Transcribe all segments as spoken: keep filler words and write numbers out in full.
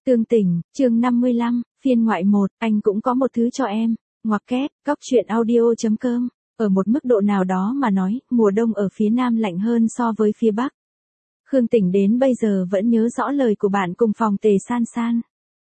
Tương Tình, chương năm mươi lăm, phiên ngoại một, anh cũng có một thứ cho em. Ngoặc kép, góc truyện audio.com. Ở một mức độ nào đó mà nói, mùa đông ở phía Nam lạnh hơn so với phía Bắc. Khương Tình đến bây giờ vẫn nhớ rõ lời của bạn cùng phòng Tề San San.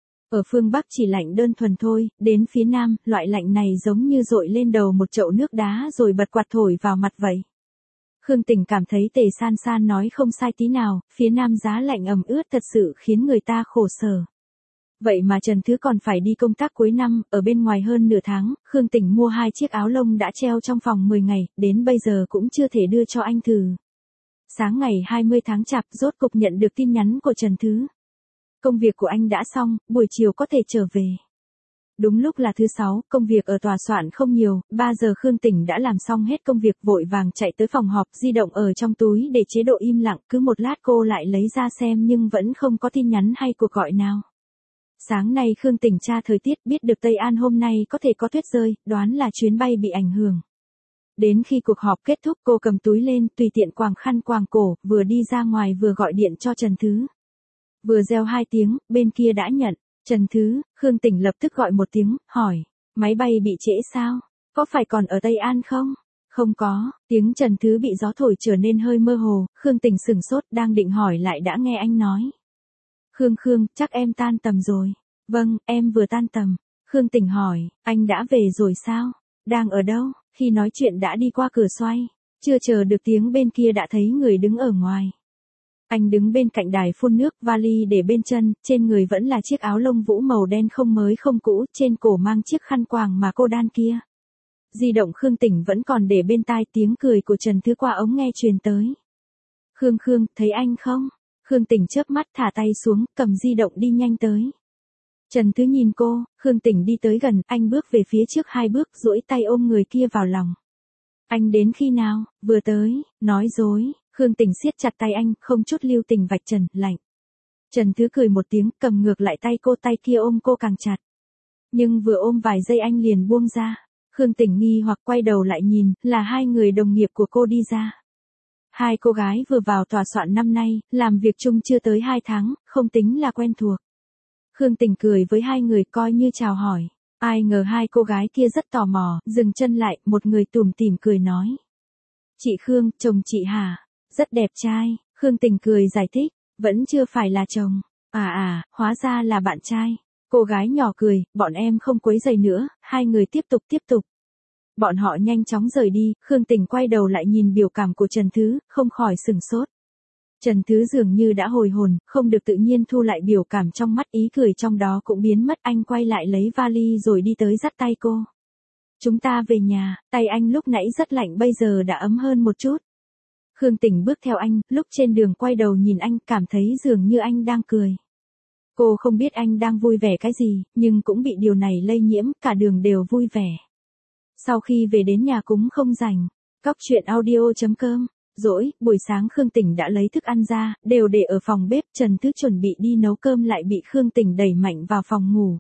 Ở phương Bắc chỉ lạnh đơn thuần thôi, đến phía Nam, loại lạnh này giống như dội lên đầu một chậu nước đá rồi bật quạt thổi vào mặt vậy. Khương Tình cảm thấy Tề San San nói không sai tí nào, phía Nam giá lạnh ẩm ướt thật sự khiến người ta khổ sở. Vậy mà Trần Thứ còn phải đi công tác cuối năm, ở bên ngoài hơn nửa tháng, Khương Tình mua hai chiếc áo lông đã treo trong phòng mười ngày, đến bây giờ cũng chưa thể đưa cho anh thử. Sáng ngày hai mươi tháng Chạp rốt cục nhận được tin nhắn của Trần Thứ. Công việc của anh đã xong, buổi chiều có thể trở về. Đúng lúc là thứ sáu, công việc ở tòa soạn không nhiều, ba giờ Khương Tình đã làm xong hết công việc vội vàng chạy tới phòng họp, di động ở trong túi để chế độ im lặng, cứ một lát cô lại lấy ra xem nhưng vẫn không có tin nhắn hay cuộc gọi nào. Sáng nay Khương Tình tra thời tiết biết được Tây An hôm nay có thể có tuyết rơi, đoán là chuyến bay bị ảnh hưởng. Đến khi cuộc họp kết thúc cô cầm túi lên, tùy tiện quàng khăn quàng cổ, vừa đi ra ngoài vừa gọi điện cho Trần Thứ. Vừa reo hai tiếng, bên kia đã nhận. Trần Thứ, Khương Tình lập tức gọi một tiếng, hỏi, máy bay bị trễ sao? Có phải còn ở Tây An không? Không có, tiếng Trần Thứ bị gió thổi trở nên hơi mơ hồ, Khương Tình sửng sốt đang định hỏi lại đã nghe anh nói. Khương Khương, chắc em tan tầm rồi. Vâng, em vừa tan tầm. Khương Tình hỏi, anh đã về rồi sao? Đang ở đâu? Khi nói chuyện đã đi qua cửa xoay. Chưa chờ được tiếng bên kia đã thấy người đứng ở ngoài. Anh đứng bên cạnh đài phun nước, vali để bên chân, trên người vẫn là chiếc áo lông vũ màu đen không mới không cũ, trên cổ mang chiếc khăn quàng mà cô đan kia. Di động Khương Tình vẫn còn để bên tai, tiếng cười của Trần Thứ qua ống nghe truyền tới. Khương Khương, thấy anh không? Khương Tình chớp mắt thả tay xuống, cầm di động đi nhanh tới. Trần Thứ nhìn cô, Khương Tình đi tới gần, anh bước về phía trước hai bước, duỗi tay ôm người kia vào lòng. Anh đến khi nào? Vừa tới, nói dối. Khương Tình siết chặt tay anh, không chút lưu tình vạch trần, lạnh. Trần Thứ cười một tiếng, cầm ngược lại tay cô, tay kia ôm cô càng chặt. Nhưng vừa ôm vài giây anh liền buông ra. Khương Tình nghi hoặc quay đầu lại nhìn, là hai người đồng nghiệp của cô đi ra. Hai cô gái vừa vào tòa soạn năm nay, làm việc chung chưa tới hai tháng, không tính là quen thuộc. Khương Tình cười với hai người coi như chào hỏi. Ai ngờ hai cô gái kia rất tò mò, dừng chân lại, một người tủm tỉm cười nói. Chị Khương, chồng chị hả? Rất đẹp trai. Khương Tình cười giải thích, vẫn chưa phải là chồng. À à, hóa ra là bạn trai. Cô gái nhỏ cười, bọn em không quấy rầy nữa, hai người tiếp tục tiếp tục. Bọn họ nhanh chóng rời đi, Khương Tình quay đầu lại nhìn biểu cảm của Trần Thứ, không khỏi sửng sốt. Trần Thứ dường như đã hồi hồn, không được tự nhiên thu lại biểu cảm trong mắt, ý cười trong đó cũng biến mất, anh quay lại lấy vali rồi đi tới dắt tay cô. Chúng ta về nhà, tay anh lúc nãy rất lạnh bây giờ đã ấm hơn một chút. Khương Tình bước theo anh, lúc trên đường quay đầu nhìn anh, cảm thấy dường như anh đang cười. Cô không biết anh đang vui vẻ cái gì, nhưng cũng bị điều này lây nhiễm, cả đường đều vui vẻ. Sau khi về đến nhà cũng không rảnh. Góc truyện audio.com. Dỗi, buổi sáng Khương Tình đã lấy thức ăn ra, đều để ở phòng bếp, Trần Thứ chuẩn bị đi nấu cơm lại bị Khương Tình đẩy mạnh vào phòng ngủ.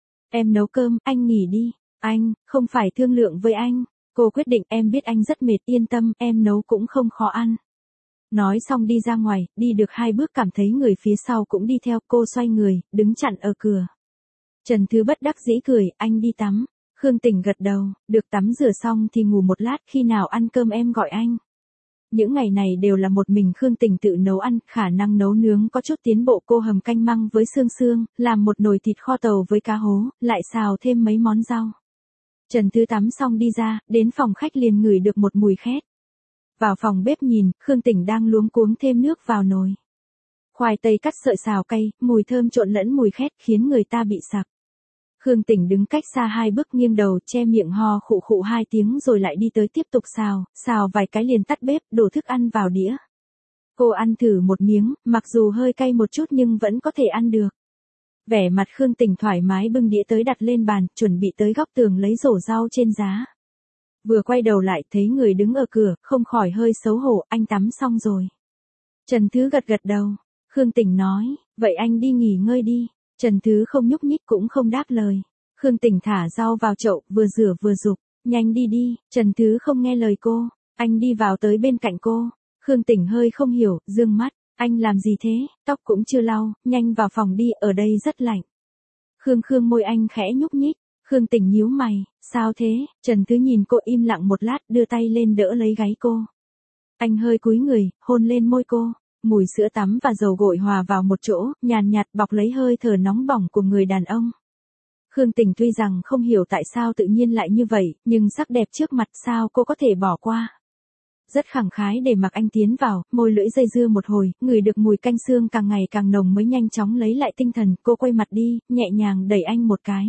Em nấu cơm, anh nghỉ đi. Anh, không phải thương lượng với anh. Cô quyết định, em biết anh rất mệt, yên tâm, em nấu cũng không khó ăn. Nói xong đi ra ngoài, đi được hai bước cảm thấy người phía sau cũng đi theo, cô xoay người, đứng chặn ở cửa. Trần Thứ bất đắc dĩ cười, anh đi tắm. Khương Tình gật đầu, được tắm rửa xong thì ngủ một lát, khi nào ăn cơm em gọi anh. Những ngày này đều là một mình Khương Tình tự nấu ăn, khả năng nấu nướng có chút tiến bộ, cô hầm canh măng với xương xương, làm một nồi thịt kho tàu với cá hố, lại xào thêm mấy món rau. Trần Thứ tắm xong đi ra, đến phòng khách liền ngửi được một mùi khét. Vào phòng bếp nhìn, Khương Tình đang luống cuống thêm nước vào nồi. Khoai tây cắt sợi xào cay, mùi thơm trộn lẫn mùi khét khiến người ta bị sặc. Khương Tình đứng cách xa hai bước nghiêng đầu, che miệng ho khụ khụ hai tiếng rồi lại đi tới tiếp tục xào, xào vài cái liền tắt bếp, đổ thức ăn vào đĩa. Cô ăn thử một miếng, mặc dù hơi cay một chút nhưng vẫn có thể ăn được. Vẻ mặt Khương Tình thoải mái bưng đĩa tới đặt lên bàn, chuẩn bị tới góc tường lấy rổ rau trên giá. Vừa quay đầu lại thấy người đứng ở cửa, không khỏi hơi xấu hổ, anh tắm xong rồi. Trần Thứ gật gật đầu. Khương Tình nói, vậy anh đi nghỉ ngơi đi. Trần Thứ không nhúc nhích cũng không đáp lời. Khương Tình thả rau vào chậu, vừa rửa vừa giục, nhanh đi đi. Trần Thứ không nghe lời cô, anh đi vào tới bên cạnh cô. Khương Tình hơi không hiểu, dương mắt, Anh làm gì thế, tóc cũng chưa lau, nhanh vào phòng đi, ở đây rất lạnh. Khương Khương môi anh khẽ nhúc nhích. Khương Tình nhíu mày, sao thế? Trần Thứ nhìn cô im lặng một lát, đưa tay lên đỡ lấy gáy cô. Anh hơi cúi người, hôn lên môi cô. Mùi sữa tắm và dầu gội hòa vào một chỗ, nhàn nhạt bọc lấy hơi thở nóng bỏng của người đàn ông. Khương Tình tuy rằng không hiểu tại sao tự nhiên lại như vậy, nhưng sắc đẹp trước mặt sao cô có thể bỏ qua. Rất khẳng khái để mặc anh tiến vào, môi lưỡi dây dưa một hồi, ngửi được mùi canh xương càng ngày càng nồng mới nhanh chóng lấy lại tinh thần, cô quay mặt đi, nhẹ nhàng đẩy anh một cái.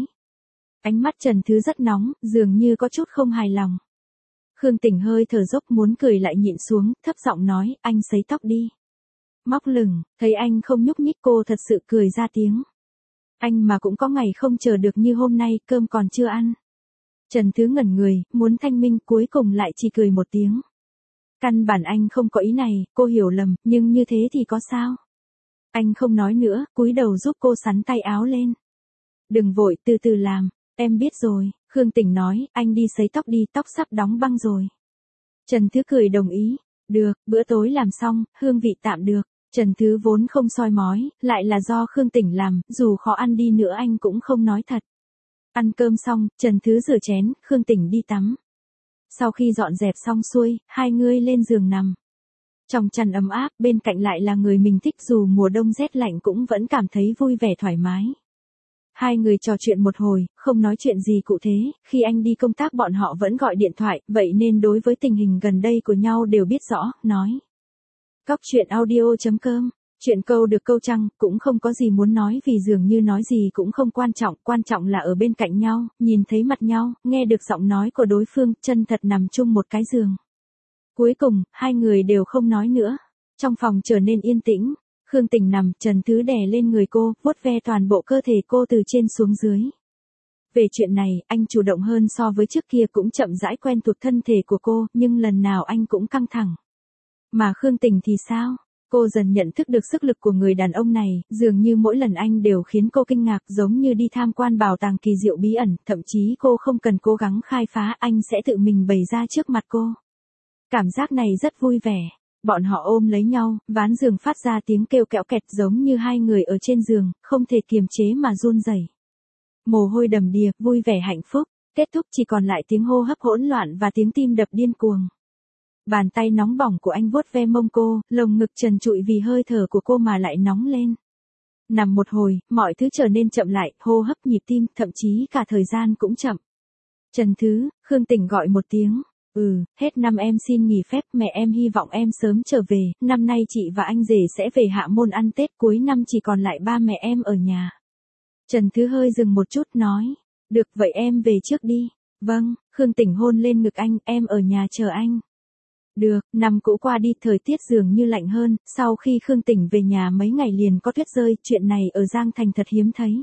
Ánh mắt Trần Thứ rất nóng, dường như có chút không hài lòng. Khương Tình hơi thở dốc muốn cười lại nhịn xuống, thấp giọng nói, anh sấy tóc đi. Móc lửng, thấy anh không nhúc nhích cô thật sự cười ra tiếng. Anh mà cũng có ngày không chờ được như hôm nay, cơm còn chưa ăn. Trần Thứ ngẩn người, muốn thanh minh cuối cùng lại chỉ cười một tiếng. Căn bản anh không có ý này, cô hiểu lầm, nhưng như thế thì có sao? Anh không nói nữa, cúi đầu giúp cô xắn tay áo lên. Đừng vội, từ từ làm, em biết rồi, Khương Tình nói, anh đi sấy tóc đi, tóc sắp đóng băng rồi. Trần Thứ cười đồng ý, được, bữa tối làm xong, hương vị tạm được. Trần Thứ vốn không soi mói, lại là do Khương Tình làm, dù khó ăn đi nữa anh cũng không nói thật. Ăn cơm xong, Trần Thứ rửa chén, Khương Tình đi tắm. Sau khi dọn dẹp xong xuôi, hai người lên giường nằm. Trong chăn ấm áp, bên cạnh lại là người mình thích dù mùa đông rét lạnh cũng vẫn cảm thấy vui vẻ thoải mái. Hai người trò chuyện một hồi, không nói chuyện gì cụ thể, khi anh đi công tác bọn họ vẫn gọi điện thoại, vậy nên đối với tình hình gần đây của nhau đều biết rõ, nói. Cóc truyện audio chấm com, chuyện câu được câu trăng, cũng không có gì muốn nói vì dường như nói gì cũng không quan trọng, quan trọng là ở bên cạnh nhau, nhìn thấy mặt nhau, nghe được giọng nói của đối phương, chân thật nằm chung một cái giường. Cuối cùng, hai người đều không nói nữa. Trong phòng trở nên yên tĩnh, Khương Tình nằm, Trần Thứ đè lên người cô, vuốt ve toàn bộ cơ thể cô từ trên xuống dưới. Về chuyện này, anh chủ động hơn so với trước kia cũng chậm rãi quen thuộc thân thể của cô, nhưng lần nào anh cũng căng thẳng. Mà Khương Tình thì sao? Cô dần nhận thức được sức lực của người đàn ông này, dường như mỗi lần anh đều khiến cô kinh ngạc giống như đi tham quan bảo tàng kỳ diệu bí ẩn, thậm chí cô không cần cố gắng khai phá, anh sẽ tự mình bày ra trước mặt cô. Cảm giác này rất vui vẻ. Bọn họ ôm lấy nhau, ván giường phát ra tiếng kêu kẽo kẹt giống như hai người ở trên giường, không thể kiềm chế mà run rẩy. Mồ hôi đầm đìa, vui vẻ hạnh phúc, kết thúc chỉ còn lại tiếng hô hấp hỗn loạn và tiếng tim đập điên cuồng. Bàn tay nóng bỏng của anh vuốt ve mông cô, lồng ngực trần trụi vì hơi thở của cô mà lại nóng lên. Nằm một hồi, mọi thứ trở nên chậm lại, hô hấp nhịp tim, thậm chí cả thời gian cũng chậm. Trần Thứ, Khương Tình gọi một tiếng. Ừ, hết năm em xin nghỉ phép, mẹ em hy vọng em sớm trở về, năm nay chị và anh rể sẽ về Hạ Môn ăn Tết, cuối năm chỉ còn lại ba mẹ em ở nhà. Trần Thứ hơi dừng một chút nói, được vậy em về trước đi. Vâng, Khương Tình hôn lên ngực anh, em ở nhà chờ anh. Được, năm cũ qua đi, thời tiết dường như lạnh hơn, sau khi Khương Tình về nhà mấy ngày liền có tuyết rơi, chuyện này ở Giang Thành thật hiếm thấy.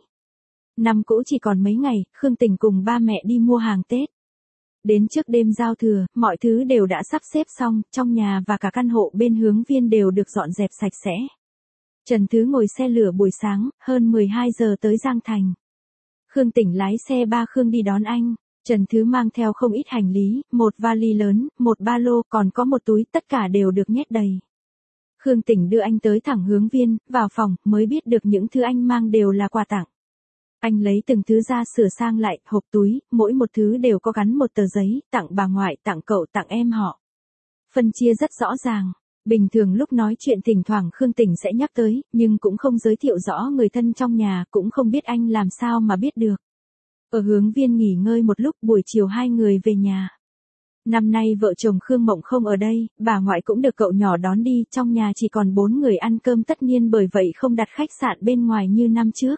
Năm cũ chỉ còn mấy ngày, Khương Tình cùng ba mẹ đi mua hàng Tết. Đến trước đêm giao thừa, mọi thứ đều đã sắp xếp xong, trong nhà và cả căn hộ bên Hướng Viên đều được dọn dẹp sạch sẽ. Trần Thứ ngồi xe lửa buổi sáng, hơn mười hai giờ tới Giang Thành. Khương Tình lái xe ba Khương đi đón anh. Trần Thứ mang theo không ít hành lý, một vali lớn, một ba lô, còn có một túi, tất cả đều được nhét đầy. Khương Tình đưa anh tới thẳng Hướng Viên, vào phòng, mới biết được những thứ anh mang đều là quà tặng. Anh lấy từng thứ ra sửa sang lại, hộp túi, mỗi một thứ đều có gắn một tờ giấy, tặng bà ngoại, tặng cậu, tặng em họ. Phân chia rất rõ ràng. Bình thường lúc nói chuyện thỉnh thoảng Khương Tình sẽ nhắc tới, nhưng cũng không giới thiệu rõ người thân trong nhà, cũng không biết anh làm sao mà biết được. Ở Hướng Viên nghỉ ngơi một lúc, buổi chiều hai người về nhà. Năm nay vợ chồng Khương Mộng không ở đây, bà ngoại cũng được cậu nhỏ đón đi, trong nhà chỉ còn bốn người ăn cơm tất niên, bởi vậy không đặt khách sạn bên ngoài như năm trước.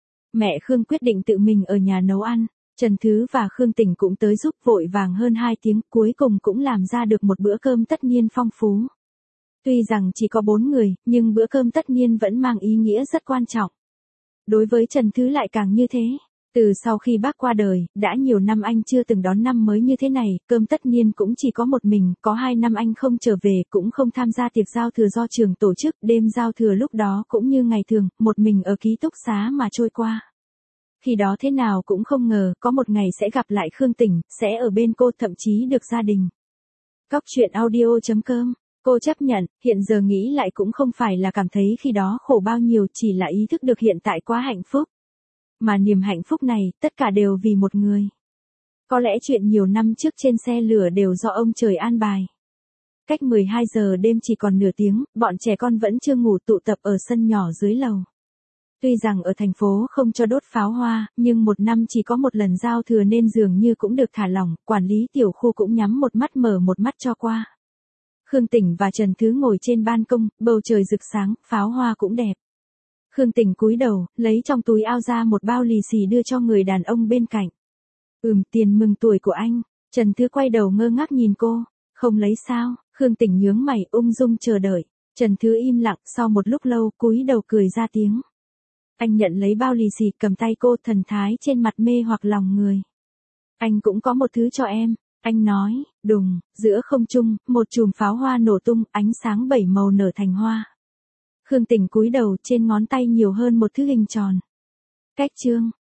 Mẹ Khương quyết định tự mình ở nhà nấu ăn, Trần Thứ và Khương Tình cũng tới giúp, vội vàng hơn hai tiếng, cuối cùng cũng làm ra được một bữa cơm tất niên phong phú. Tuy rằng chỉ có bốn người, nhưng bữa cơm tất niên vẫn mang ý nghĩa rất quan trọng. Đối với Trần Thứ lại càng như thế. Từ sau khi bác qua đời, đã nhiều năm anh chưa từng đón năm mới như thế này, cơm tất niên cũng chỉ có một mình, có hai năm anh không trở về, cũng không tham gia tiệc giao thừa do trường tổ chức, đêm giao thừa lúc đó cũng như ngày thường, một mình ở ký túc xá mà trôi qua. Khi đó thế nào cũng không ngờ, có một ngày sẽ gặp lại Khương Tình, sẽ ở bên cô, thậm chí được gia đình. Cóc truyện audio chấm com Cô chấp nhận, hiện giờ nghĩ lại cũng không phải là cảm thấy khi đó khổ bao nhiêu, chỉ là ý thức được hiện tại quá hạnh phúc. Mà niềm hạnh phúc này, tất cả đều vì một người. Có lẽ chuyện nhiều năm trước trên xe lửa đều do ông trời an bài. Cách mười hai giờ đêm chỉ còn nửa tiếng, bọn trẻ con vẫn chưa ngủ tụ tập ở sân nhỏ dưới lầu. Tuy rằng ở thành phố không cho đốt pháo hoa, nhưng một năm chỉ có một lần giao thừa nên dường như cũng được thả lỏng, quản lý tiểu khu cũng nhắm một mắt mở một mắt cho qua. Khương Tỉnh và Trần Thứ ngồi trên ban công, bầu trời rực sáng, pháo hoa cũng đẹp. Khương Tỉnh cúi đầu, lấy trong túi áo ra một bao lì xì đưa cho người đàn ông bên cạnh. Ừm, tiền mừng tuổi của anh. Trần Thứ quay đầu ngơ ngác nhìn cô. Không lấy sao? Khương Tỉnh nhướng mày ung dung chờ đợi. Trần Thứ im lặng, sau một lúc lâu cúi đầu cười ra tiếng. Anh nhận lấy bao lì xì, cầm tay cô, thần thái trên mặt mê hoặc lòng người. Anh cũng có một thứ cho em. Anh nói, đùng, giữa không trung, một chùm pháo hoa nổ tung, ánh sáng bảy màu nở thành hoa. Khương Tỉnh cúi đầu, trên ngón tay nhiều hơn một thứ hình tròn. Cách chương.